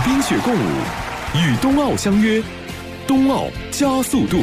冰雪共舞，与冬奥相约，冬奥加速度。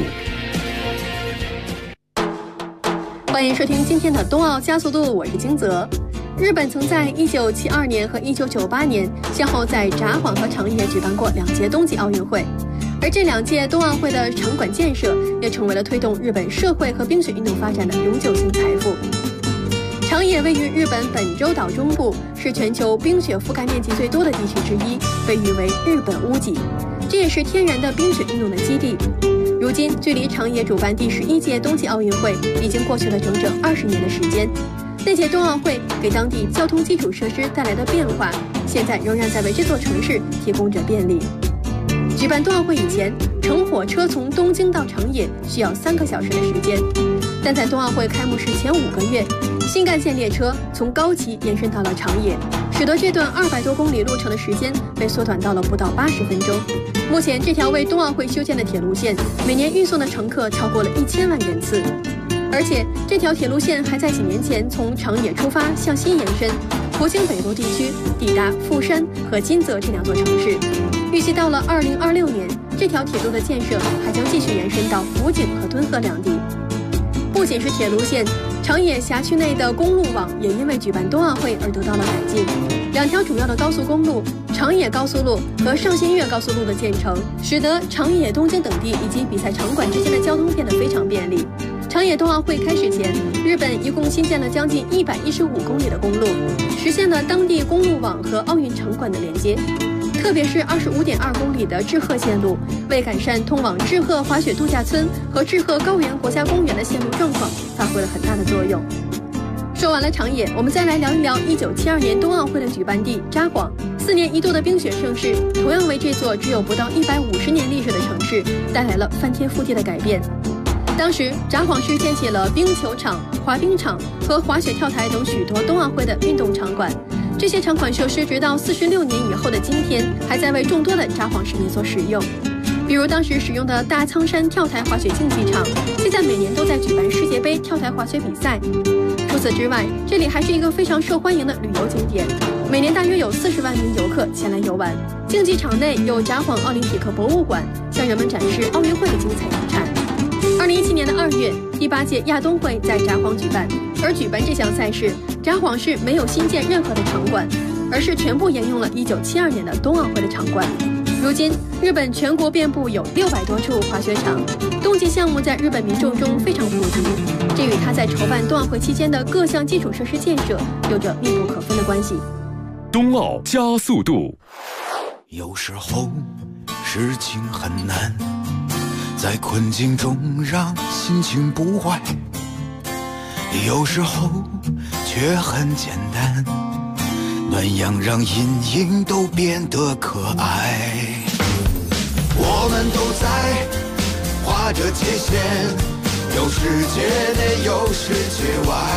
欢迎收听今天的冬奥加速度，我是金泽。日本曾在1972年和1998年先后在札幌和长野举办过2届冬季奥运会，而这2届冬奥会的场馆建设也成为了推动日本社会和冰雪运动发展的永久性财富。长野位于日本本州岛中部，是全球冰雪覆盖面积最多的地区之一，被誉为日本屋脊，这也是天然的冰雪运动的基地。如今距离长野主办第11届冬季奥运会已经过去了整整20年的时间，那届冬奥会给当地交通基础设施带来的变化，现在仍然在为这座城市提供着便利。举办冬奥会以前，乘火车从东京到长野需要3个小时的时间，但在冬奥会开幕式前5个月，新干线列车从高崎延伸到了长野，使得这段200多公里路程的时间被缩短到了不到80分钟。目前这条为冬奥会修建的铁路线，每年运送的乘客超过了1000万人次，而且这条铁路线还在几年前从长野出发向西延伸，途经北陆地区，抵达富山和金泽这2座城市。预计到了2026年，这条铁路的建设还将继续延伸到福井和敦贺2地。不仅是铁路线，长野辖区内的公路网也因为举办冬奥会而得到了改进。2条主要的高速公路长野高速路和上信越高速路的建成，使得长野、东京等地以及比赛场馆之间的交通变得非常便利。长野冬奥会开始前，日本一共新建了将近115公里的公路，实现了当地公路网和奥运场馆的连接。特别是25.2公里的志贺线路，为改善通往志贺滑雪度假村和志贺高原国家公园的线路状况发挥了很大的作用。说完了长野，我们再来聊一聊1972年冬奥会的举办地札幌。4年一度的冰雪盛世，同样为这座只有不到150年历史的城市带来了翻天覆地的改变。当时札幌市建起了冰球场、滑冰场和滑雪跳台等许多冬奥会的运动场馆。这些场馆设施直到46年以后的今天，还在为众多的札幌市民所使用。比如当时使用的大苍山跳台滑雪竞技场，现在每年都在举办世界杯跳台滑雪比赛。除此之外，这里还是一个非常受欢迎的旅游景点，每年大约有40万名游客前来游玩。竞技场内有札幌奥林匹克博物馆，向人们展示奥运会的精彩遗产。2017年的2月，第8届亚冬会在札幌举办，而举办这项赛事，札幌市没有新建任何的场馆，而是全部沿用了1972年的冬奥会的场馆。如今，日本全国遍布有600多处滑雪场，冬季项目在日本民众中非常普及，这与它在筹办冬奥会期间的各项基础设施建设有着密不可分的关系。 冬奥加速度。 有时候事情很难，在困境中让心情不坏，有时候却很简单，暖阳让阴影都变得可爱。我们都在画着界限，有世界内有世界外，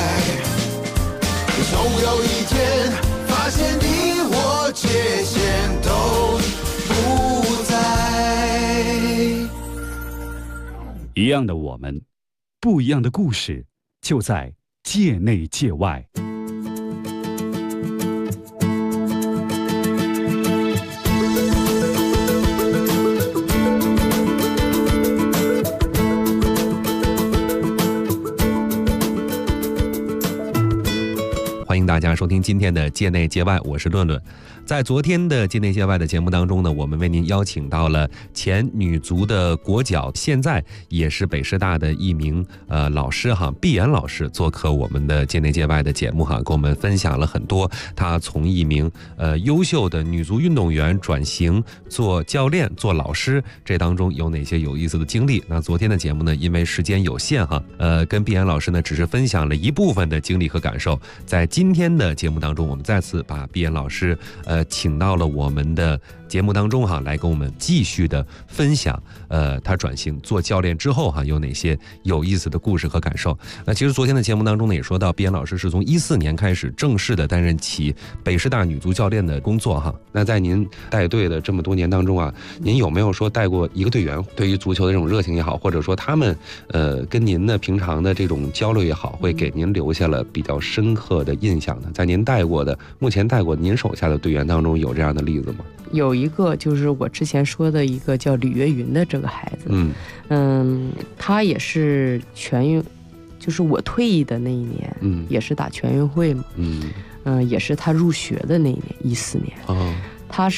总有一天发现你我界限都不在。 一样的我们，不一样的故事，就在界内界外。 欢迎大家收听今天的界内界外，我是论论。在昨天的界内界外的节目当中呢，我们为您邀请到了前女足的国脚，现在也是北师大的一名老师哈，毕岩老师做客我们的界内界外的节目哈，跟我们分享了很多他从一名优秀的女足运动员转型做教练、做老师，这当中有哪些有意思的经历。那昨天的节目呢，因为时间有限哈，跟毕岩老师呢只是分享了一部分的经历和感受。在今天的节目当中，我们再次把毕岩老师请到了我们的节目当中哈，来跟我们继续的分享他转型做教练之后哈有哪些有意思的故事和感受。那其实昨天的节目当中呢也说到，毕岩老师是从14年开始正式的担任起北师大女足教练的工作哈。那在您带队的这么多年当中啊，您有没有说带过一个队员，对于足球的这种热情也好，或者说他们跟您的平常的这种交流也好，会给您留下了比较深刻的印象呢？在您带过的目前带过您手下的队员当中有这样的例子吗？ 有一个就是我之前说的一个叫李月云的这个孩子，他也是全运，就是我退役的那一年，也是打全运会嘛，也是他入学的那一年，14年，他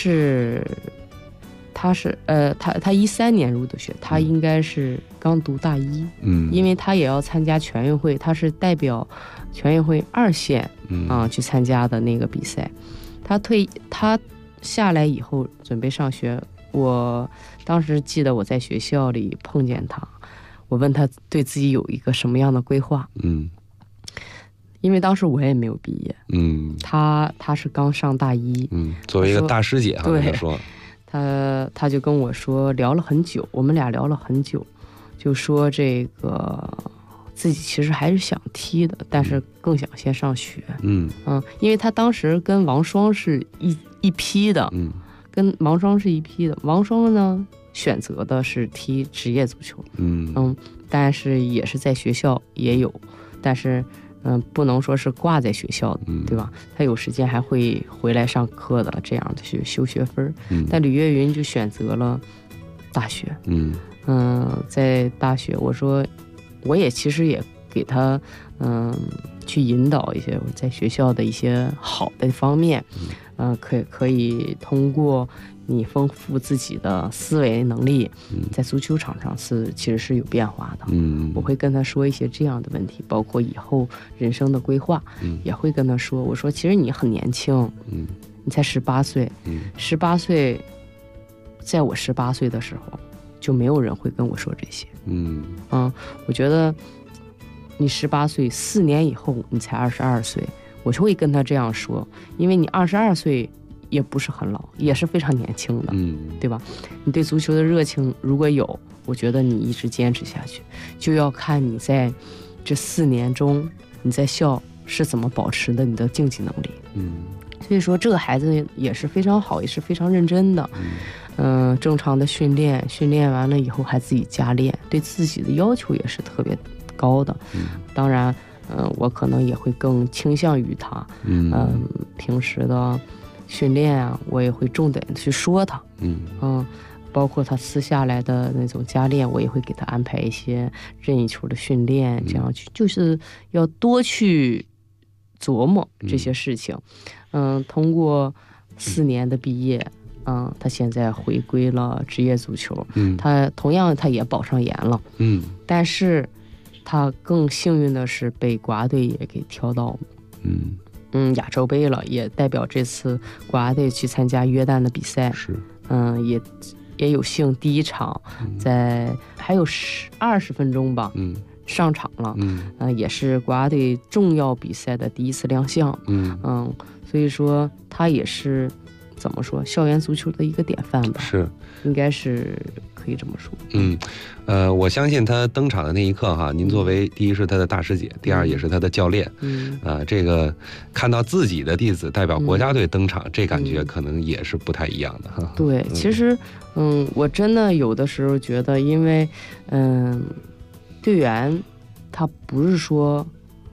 13年入的学，他应该是刚读大一，因为他也要参加全运会，他是代表全运会2线去参加的那个比赛。他下来以后准备上学，我当时记得我在学校里碰见他，我问他对自己有一个什么样的规划，因为当时我也没有毕业，他是刚上大一， 作为一个大师姐， 对， 说他就跟我说，聊了很久，我们俩聊了很久，就说这个自己其实还是想踢的，但是更想先上学，因为他当时跟王霜是一批的，跟王霜是一批的，王霜呢选择的是踢职业足球，但是也是在学校也有，但是不能说是挂在学校的，对吧？他有时间还会回来上课的，这样的去修学分。但李月云就选择了大学。在大学，我说我也其实也给他去引导一些我在学校的一些好的方面，可以通过你丰富自己的思维能力，在足球场上其实是有变化的。我会跟他说一些这样的问题，包括以后人生的规划，也会跟他说，我说其实你很年轻，你才18岁，18岁，在我18岁的时候，就没有人会跟我说这些。我觉得你18岁4年以后你才22岁，我就会跟他这样说，因为你22岁也不是很老，也是非常年轻的，对吧？你对足球的热情如果有，我觉得你一直坚持下去，就要看你在这4年中你在校是怎么保持的你的竞技能力。所以说这个孩子也是非常好，也是非常认真的，正常的训练完了以后还自己加练，对自己的要求也是特别高的。当然我可能也会更倾向于他，平时的训练啊，我也会重点去说他，包括他私下来的那种加练，我也会给他安排一些任意球的训练，这样去就是要多去琢磨这些事情。通过4年的毕业，他现在回归了职业足球，他同样他也保上研了，但是他更幸运的是被国家队也给挑到亚洲杯了，也代表这次国家队去参加约旦的比赛，也有幸第一场在还有20分钟吧，上场了，也是国家队重要比赛的第一次亮相，所以说他也是怎么说校园足球的一个典范吧，应该是可以这么说。 我相信他登场的那一刻哈，您作为第一是他的大师姐，第二也是他的教练，这个看到自己的弟子代表国家队登场，这感觉可能也是不太一样的哈。 对，其实我真的有的时候觉得，因为队员他不是说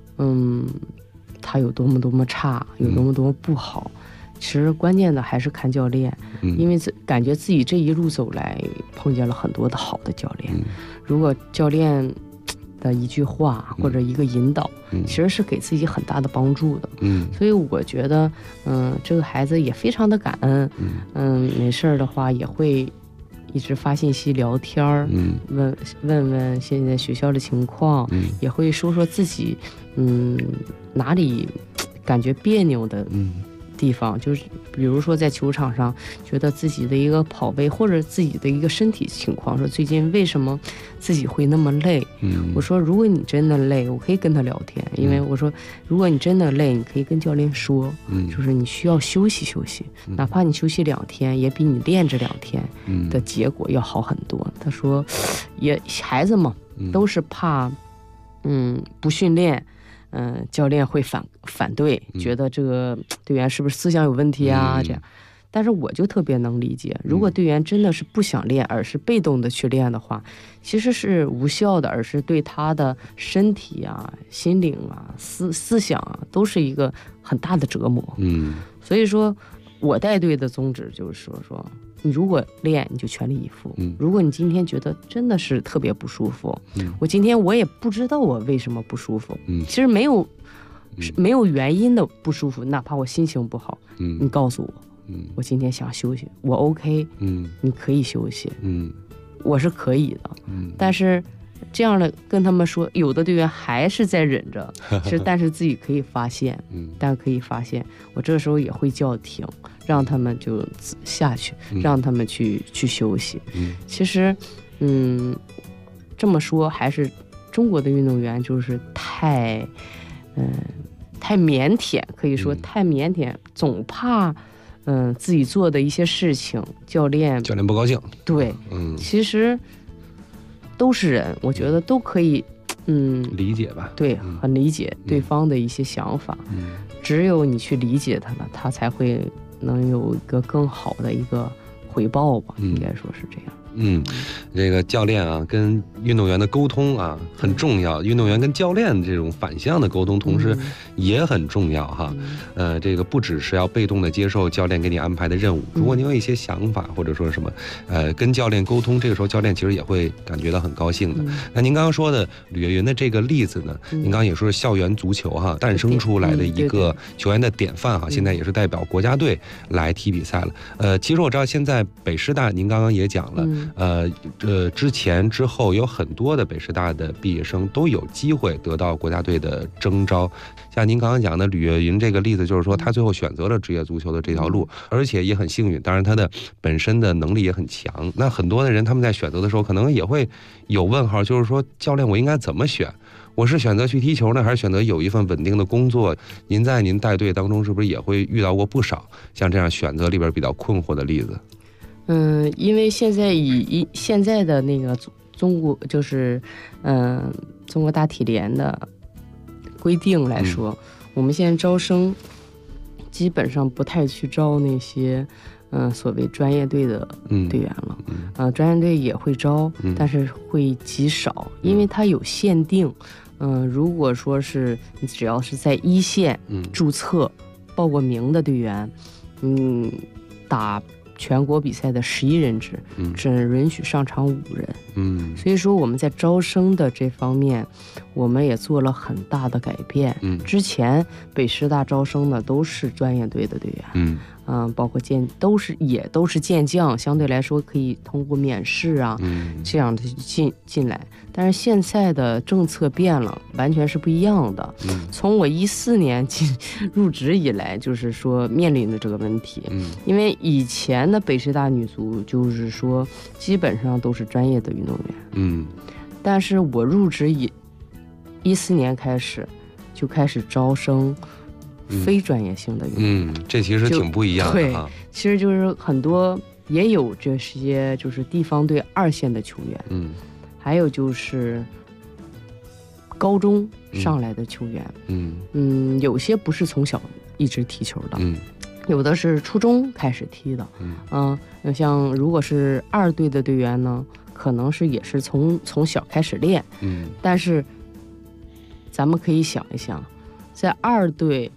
他有多么差，有多么不好，其实关键的还是看教练，因为感觉自己这一路走来碰见了很多的好的教练，如果教练的一句话或者一个引导，其实是给自己很大的帮助的。所以我觉得这个孩子也非常的感恩，没事的话也会一直发信息聊天，问问现在学校的情况，也会说说自己哪里感觉别扭的地方，就是比如说在球场上觉得自己的一个跑位或者自己的一个身体情况，说最近为什么自己会那么累，我说如果你真的累，我可以跟他聊天，因为我说如果你真的累，你可以跟教练说，就是你需要休息休息，哪怕你休息2天也比你练这2天的结果要好很多。他说也孩子嘛都是怕不训练教练会反对，觉得这个队员是不是思想有问题啊这样。但是我就特别能理解，如果队员真的是不想练，而是被动的去练的话，其实是无效的，而是对他的身体啊、心灵啊、思想啊都是一个很大的折磨。所以说我带队的宗旨就是说你如果练你就全力以赴，如果你今天觉得真的是特别不舒服，我今天我也不知道我为什么不舒服，其实没有原因的不舒服，哪怕我心情不好，你告诉我，我今天想休息，我 OK，你可以休息，我是可以的，但是这样的跟他们说，有的队员还是在忍着，但是自己可以发现，我这个时候也会叫停，让他们就下去，让他们去休息。其实，这么说还是中国的运动员就是太腼腆，可以说太腼腆，总怕自己做的一些事情，教练不高兴。 对，其实都是人，我觉得都可以， 理解吧。 对，很理解对方的一些想法。只有你去理解他了，他才会能有一个更好的一个回报吧，应该说是这样。 这个教练啊跟运动员的沟通啊很重要，运动员跟教练这种反向的沟通同时也很重要哈。这个不只是要被动的接受教练给你安排的任务，如果你有一些想法或者说什么跟教练沟通，这个时候教练其实也会感觉到很高兴的。那您刚刚说的吕岳云的这个例子呢，您刚刚也说是校园足球哈诞生出来的一个球员的典范哈，现在也是代表国家队来踢比赛了。其实我知道现在北师大您刚刚也讲了，之前之后有很多的北师大的毕业生都有机会得到国家队的征召，像您刚刚讲的吕岳云这个例子，就是说他最后选择了职业足球的这条路，而且也很幸运，当然他的本身的能力也很强。那很多的人他们在选择的时候可能也会有问号，就是说教练我应该怎么选？我是选择去踢球呢，还是选择有一份稳定的工作？您在您带队当中是不是也会遇到过不少像这样选择里边比较困惑的例子？ 因为现在以现在的那个中国就是中国大体联的规定来说，我们现在招生基本上不太去招那些所谓专业队的队员了，专业队也会招，但是会极少，因为它有限定。如果说是你只要是在一线注册报过名的队员，打全国比赛的11人制，只允许上场5人。所以说我们在招生的这方面，我们也做了很大的改变。之前北师大招生的都是专业队的队员，包括也都是健将，相对来说可以通过面试啊，这样的进来。但是现在的政策变了，完全是不一样的。从我14年入职以来，就是说面临的这个问题。因为以前的北师大女足就是说基本上都是专业的运动员，但是我入职以14年开始就开始招生非专业性的运动员， 这其实挺不一样的哈。 对，其实就是很多也有这些就是地方队2线的球员，还有就是高中上来的球员，有些不是从小一直踢球的，有的是初中开始踢的，像如果是2队的队员呢，可能是也是从小开始练，但是咱们可以想一想，在2队。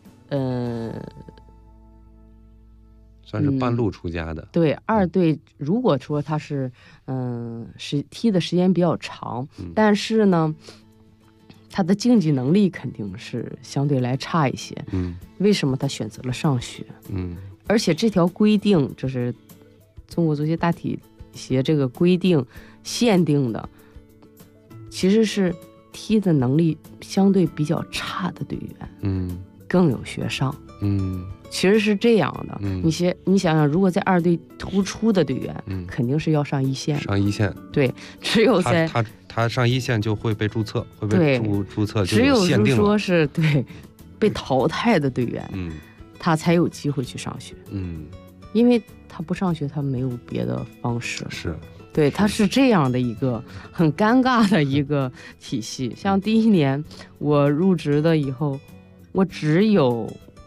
算是半路出家的。 对，2队如果说他是踢的时间比较长，但是呢他的竞技能力肯定是相对来差一些。为什么他选择了上学？而且这条规定就是中国足协大体协这个规定限定的，其实是踢的能力相对比较差的队员更有学上。其实是这样的。你想想，如果在2队突出的队员，肯定是要上一线。 上一线。对， 只有在他上一线就会被注册，会被注册， 只有说是对被淘汰的队员，他才有机会去上学。因为他不上学，他没有别的方式。 是。 对，他是这样的一个很尴尬的一个体系。像第1年我入职的以后，我只有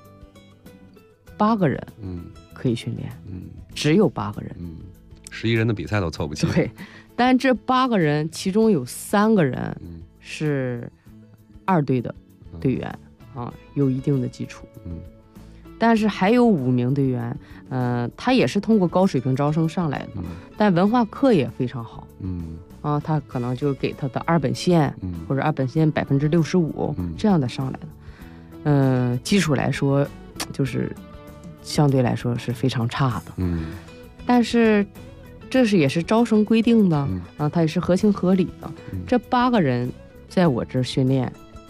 8个人可以训练，只有8个人 ，11人的比赛都凑不齐。 对，但这8个人其中有3个人是2队的队员，有一定的基础。 但是还有5名队员，他也是通过高水平招生上来的，但文化课也非常好。他可能就给他的2本线，或者2本线65%这样的上来的。基础来说，就是相对来说是非常差的。但是这也是招生规定的，它也是合情合理的。这8个人在我这儿训练，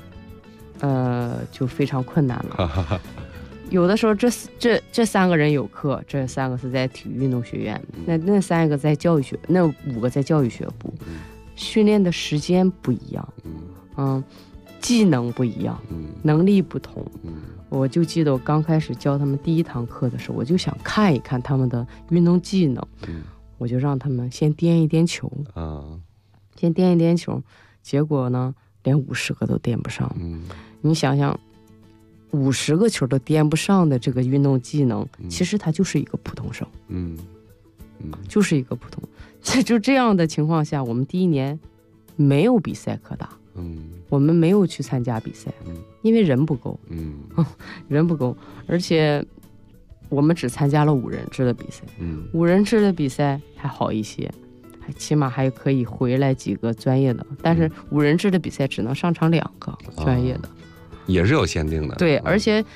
就非常困难了。有的时候这3个人有课，这3个是在体育运动学院，那3个在教育学，那5个在教育学部，训练的时间不一样，技能不一样，能力不同。我就记得我刚开始教他们第1堂课的时候，我就想看一看他们的运动技能，我就让他们先颠一颠球，先颠一颠球，结果呢，连50个都颠不上。你想想，50个球都颠不上的这个运动技能，其实他就是一个普通生，就是一个普通。就这样的情况下，我们第1年没有比赛可打，我们没有去参加比赛，因为人不够，人不够，而且我们只参加了5人制的比赛，5人制的比赛还好一些，起码还可以回来几个专业的，但是5人制的比赛只能上场2个专业的。 也是有限定的。 对，而且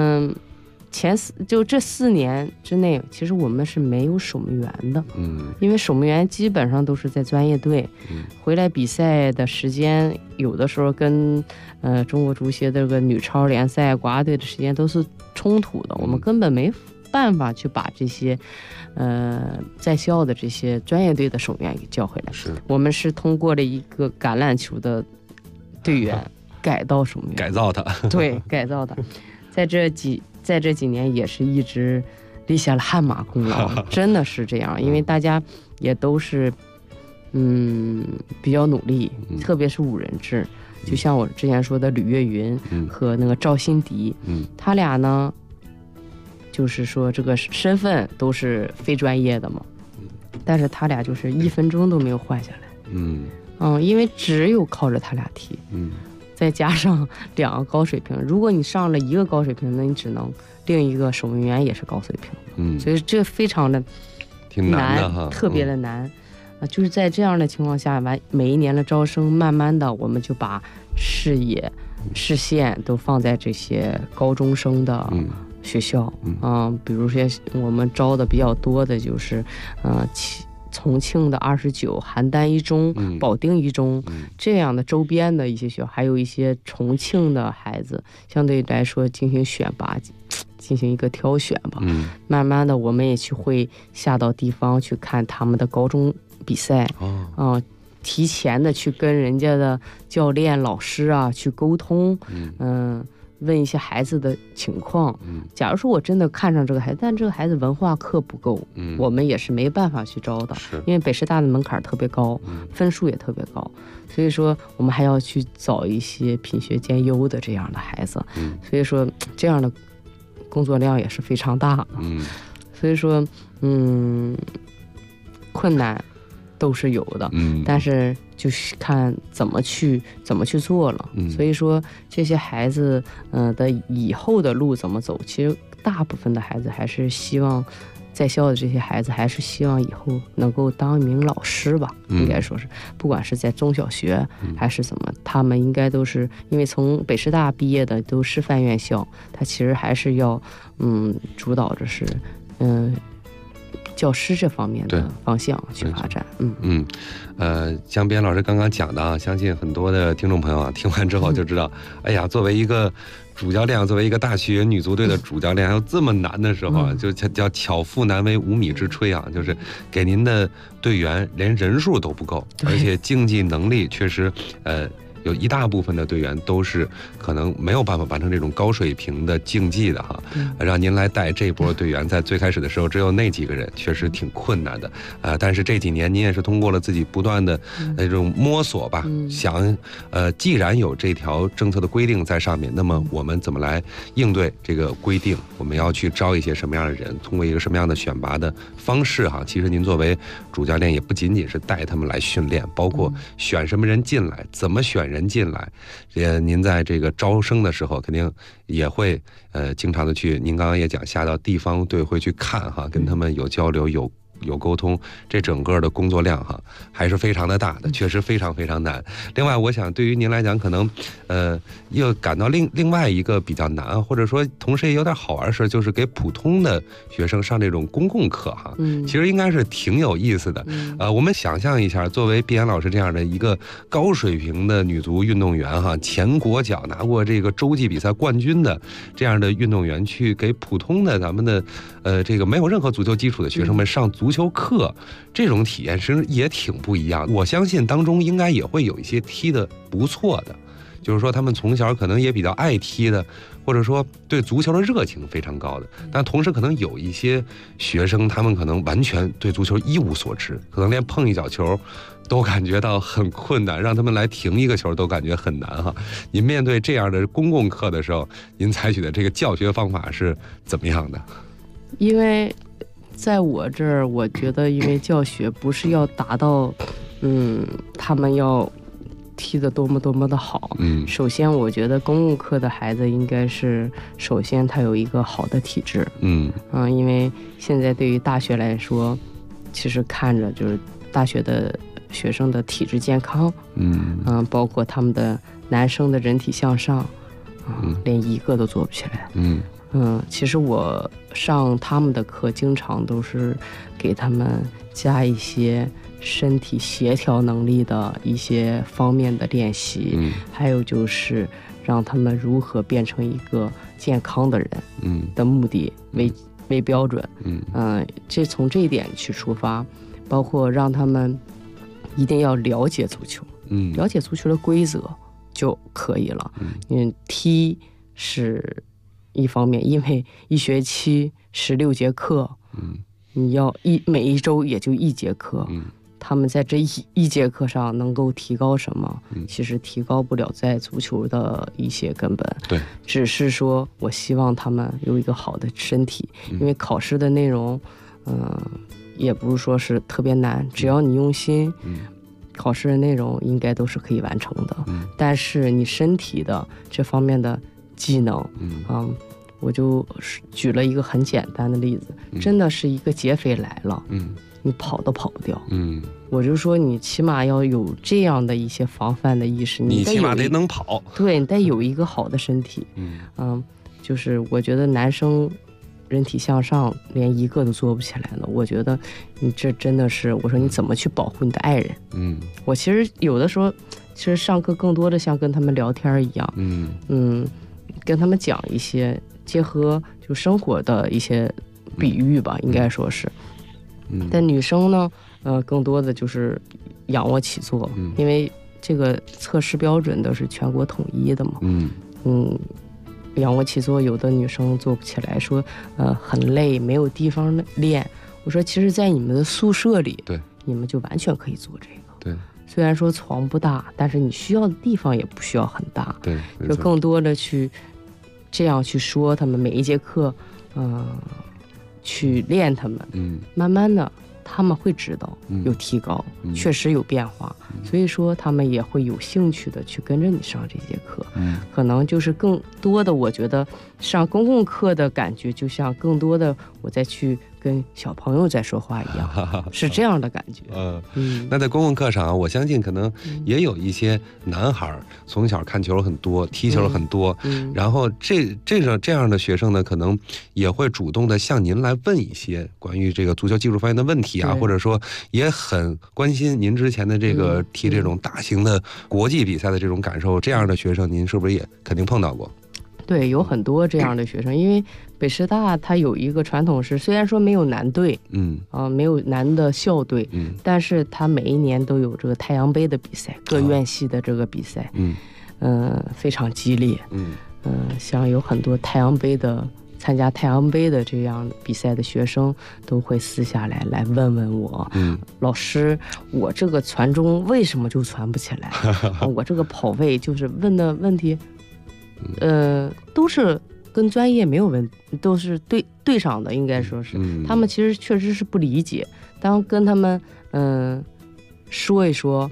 就这4年之内，其实我们是没有守门员的，因为守门员基本上都是在专业队，回来比赛的时间有的时候跟中国足协的这个女超联赛国家队的时间都是冲突的，我们根本没办法去把这些在校的这些专业队的守门员给叫回来。我们是通过了一个橄榄球的队员改到守门员， 改造他。 对，改造他，在这几年也是一直立下了汗马功劳，真的是这样，因为大家也都是比较努力，特别是5人制，就像我之前说的吕月云和那个赵欣迪，他俩呢就是说这个身份都是非专业的嘛，但是他俩就是1分钟都没有换下来，因为只有靠着他俩踢，再加上2个高水平，如果你上了1个高水平，那你只能另一个守门员也是高水平，所以这非常的挺难的哈， 特别的难。就是在这样的情况下，每一年的招生，慢慢的我们就把视线都放在这些高中生的学校，比如说我们招的比较多的就是重庆的29、邯郸一中、保定一中这样的周边的一些学校，还有一些重庆的孩子，相对来说进行选拔，进行一个挑选吧。慢慢的我们也会下到地方去看他们的高中比赛，提前的去跟人家的教练、老师啊去沟通，问一些孩子的情况。假如说我真的看上这个孩子，但这个孩子文化课不够，我们也是没办法去招的，因为北师大的门槛特别高，分数也特别高，所以说我们还要去找一些品学兼优的这样的孩子，所以说这样的工作量也是非常大的，所以说困难都是有的，但是就是看怎么去做了。所以说这些孩子的以后的路怎么走，其实大部分的孩子还是希望，在校的这些孩子还是希望以后能够当一名老师吧，应该说是，不管是在中小学还是怎么，他们应该都是因为从北师大毕业的都师范院校，他其实还是要主导着是教师这方面的方向去发展。 像边老师刚刚讲的啊，相信很多的听众朋友啊听完之后就知道，哎呀，作为一个主教练，作为一个大学女足队的主教练，还有这么难的时候啊，就叫巧妇难为无米之炊啊，就是给您的队员连人数都不够，而且竞技能力确实有一大部分的队员都是可能没有办法完成这种高水平的竞技的哈，让您来带这波队员，在最开始的时候只有那几个人，确实挺困难的但是这几年您也是通过了自己不断的这种摸索吧，想既然有这条政策的规定在上面，那么我们怎么来应对这个规定？我们要去招一些什么样的人？通过一个什么样的选拔的方式哈？其实您作为主教练也不仅仅是带他们来训练，包括选什么人进来，怎么选人。 人进来，您在这个招生的时候肯定也会经常的去，您刚刚也讲下到地方队会去看哈，跟他们有交流有沟通，这整个的工作量哈还是非常的大的，确实非常非常难。另外，我想对于您来讲，可能又感到另外一个比较难，或者说同时也有点好玩的事，就是给普通的学生上这种公共课哈，其实应该是挺有意思的。我们想象一下，作为碧岩老师这样的一个高水平的女足运动员哈，前国脚拿过这个洲际比赛冠军的这样的运动员，去给普通的咱们的这个没有任何足球基础的学生们上足球课，这种体验其实也挺不一样。我相信当中应该也会有一些踢得不错的，就是说他们从小可能也比较爱踢的，或者说对足球的热情非常高的。但同时可能有一些学生，他们可能完全对足球一无所知，可能连碰一脚球都感觉到很困难，让他们来停一个球都感觉很难哈。您面对这样的公共课的时候，您采取的这个教学方法是怎么样的？ 因为在我这儿，我觉得因为教学不是要达到他们要踢得多么多么的好，首先我觉得公共课的孩子应该是首先他有一个好的体质，因为现在对于大学来说，其实看着就是大学的学生的体质健康，包括他们的男生的人体向上，连一个都做不起来，其实我上他们的课经常都是给他们加一些身体协调能力的一些方面的练习，还有就是让他们如何变成一个健康的人的目的为标准，这从这一点去出发，包括让他们一定要了解足球，了解足球的规则就可以了。踢是一方面，因为一学期16节课，你要每一周也就1节课，他们在这一节课上能够提高什么？其实提高不了在足球的一些根本。对，只是说我希望他们有一个好的身体，因为考试的内容，也不是说是特别难，只要你用心，考试的内容应该都是可以完成的。但是你身体的这方面的技能，我就举了一个很简单的例子，真的是一个劫匪来了，你跑都跑不掉，我就说你起码要有这样的一些防范的意识， 你起码得能跑， 对，你得有一个好的身体，就是我觉得男生人体向上连一个都做不起来了，我觉得你这真的是，我说你怎么去保护你的爱人？我其实有的时候，其实上课更多的像跟他们聊天一样，跟他们讲一些结合就生活的一些比喻吧，应该说是。但女生呢，更多的就是仰卧起坐，因为这个测试标准都是全国统一的嘛。仰卧起坐有的女生做不起来，说很累，没有地方练。我说其实在你们的宿舍里，对，你们就完全可以做这个。对，虽然说床不大，但是你需要的地方也不需要很大。对，就更多的去这样去说他们每一节课，去练他们，慢慢的他们会知道有提高，确实有变化，所以说他们也会有兴趣的去跟着你上这节课。可能就是更多的，我觉得上公共课的感觉就像更多的我再去跟小朋友在说话一样，是这样的感觉。 那在公共课上，我相信可能也有一些男孩从小看球很多，踢球很多，然后这样的学生呢，可能也会主动的向您来问一些关于这个足球技术方面的问题啊，或者说也很关心您之前的这个踢这种大型的国际比赛的这种感受。这样的学生，您是不是也肯定碰到过？ 对，有很多这样的学生，因为北师大它有一个传统是，虽然说没有男队，没有男的校队，但是它每一年都有这个太阳杯的比赛，各院系的这个比赛，非常激烈，像有很多太阳杯的参加太阳杯的这样比赛的学生都会私下来问问我，老师，我这个传中为什么就传不起来？我这个跑位就是问的问题。都是跟专业没有问，都是对上的，应该说是，他们其实确实是不理解。当跟他们说一说，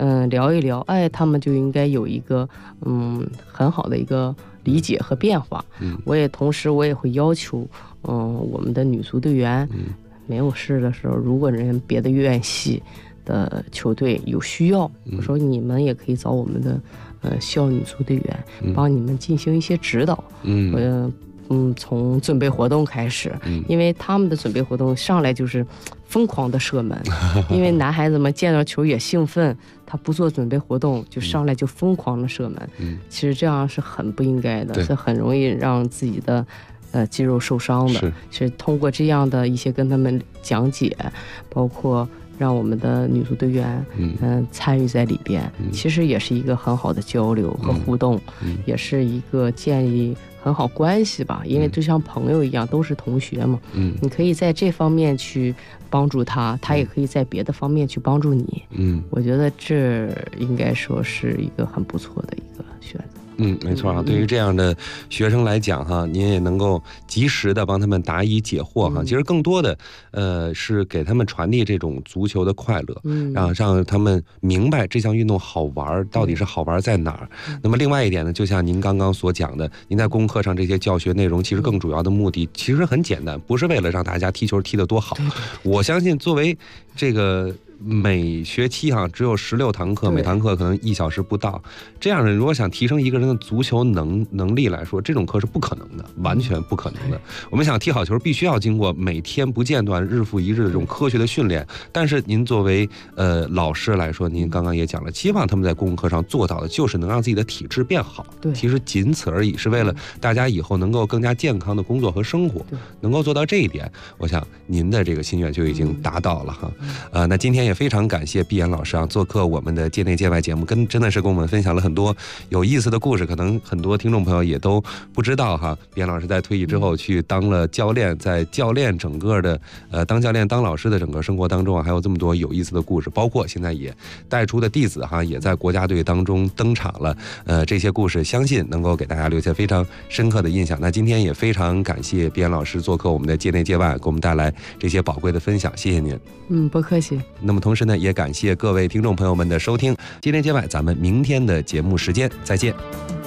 聊一聊，哎，他们就应该有一个很好的一个理解和变化。同时我也会要求我们的女足队员没有事的时候，如果人别的院系的球队有需要，我说你们也可以找我们的校女足队员帮你们进行一些指导。从准备活动开始，因为他们的准备活动上来就是疯狂的射门，因为男孩子们见到球也兴奋，他不做准备活动就上来就疯狂的射门，其实这样是很不应该的，是很容易让自己的肌肉受伤的。是通过这样的一些跟他们讲解，包括让我们的女足队员参与在里边，其实也是一个很好的交流和互动，也是一个建立很好关系吧，因为就像朋友一样，都是同学嘛。你可以在这方面去帮助他，他也可以在别的方面去帮助你。我觉得这应该说是一个很不错的一个选择。 没错啊，对于这样的学生来讲哈，您也能够及时的帮他们答疑解惑哈。其实更多的是给他们传递这种足球的快乐，让他们明白这项运动好玩到底是好玩在哪儿。那么另外一点呢，就像您刚刚所讲的，您在功课上这些教学内容，其实更主要的目的其实很简单，不是为了让大家踢球踢得多好。我相信作为这个每学期只有16堂课，每堂课可能1小时不到，这样的如果想提升一个人的足球能力来说，这种课是不可能的，完全不可能的。我们想踢好球，必须要经过每天不间断、日复一日的这种科学的训练。但是您作为老师来说，您刚刚也讲了，希望他们在功课上做到的就是能让自己的体质变好。其实仅此而已，是为了大家以后能够更加健康的工作和生活，能够做到这一点，我想您的这个心愿就已经达到了哈。那今天也非常感谢毕岩老师做客我们的界内界外节目，真的是跟我们分享了很多有意思的故事，可能很多听众朋友也都不知道哈。毕岩老师在退役之后去当了教练，在教练整个的当教练当老师的整个生活当中还有这么多有意思的故事，包括现在也带出的弟子也在国家队当中登场了。这些故事相信能够给大家留下非常深刻的印象。那今天也非常感谢毕岩老师做客我们的界内界外，给我们带来这些宝贵的分享，谢谢您。 不客气。 那么同时呢，也感谢各位听众朋友们的收听，界内界外，咱们明天的节目时间再见。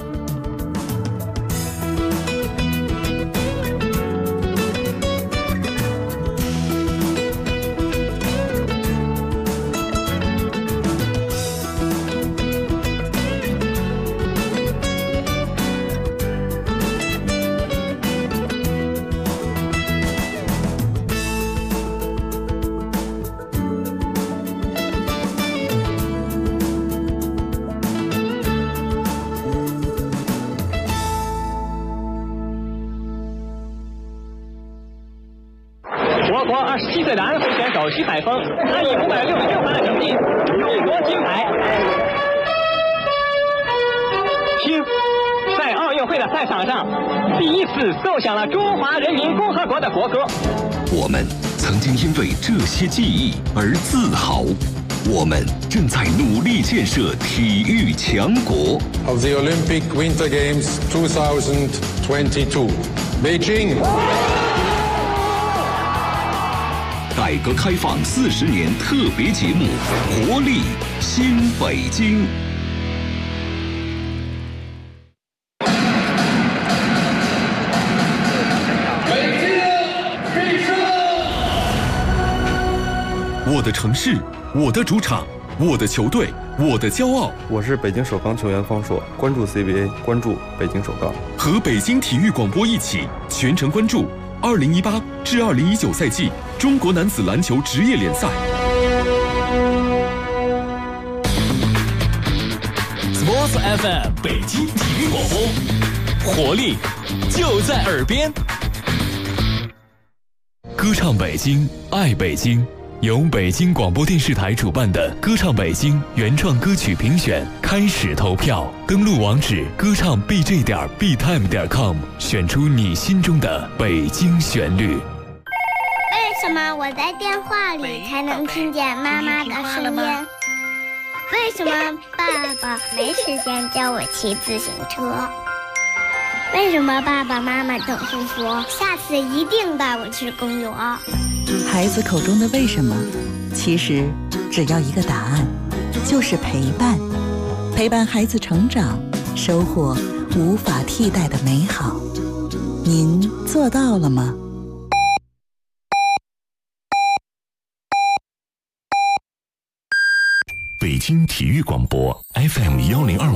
27岁的安徽选手徐海峰，他以566分的成绩勇夺金牌。听，在奥运会的赛场上，第一次奏响了中华人民共和国的国歌。 我们曾经因为这些记忆而自豪，我们正在努力建设体育强国。 Of the Olympic Winter Games 2022, Beijing。 改革开放40年特别节目《活力新北京》。 北京必胜！ 我的城市，我的主场，我的球队，我的骄傲。 我是北京首钢球员方硕，关注 CBA， 关注北京首钢。 和北京体育广播一起全程关注2018至2019赛季中国男子篮球职业联赛。Sports FM 北京体育广播，活力就在耳边。歌唱北京，爱北京。由北京广播电视台主办的歌唱北京原创歌曲评选开始投票，登录网址歌唱 bj.btime.com， 选出你心中的北京旋律。 为什么我在电话里才能听见妈妈的声音？为什么爸爸没时间教我骑自行车？为什么爸爸妈妈总是说下次一定带我去公园？ 孩子口中的为什么，其实只要一个答案， 就是陪伴，陪伴孩子成长，收获无法替代的美好。您做到了吗？ 北京体育广播 FM 1025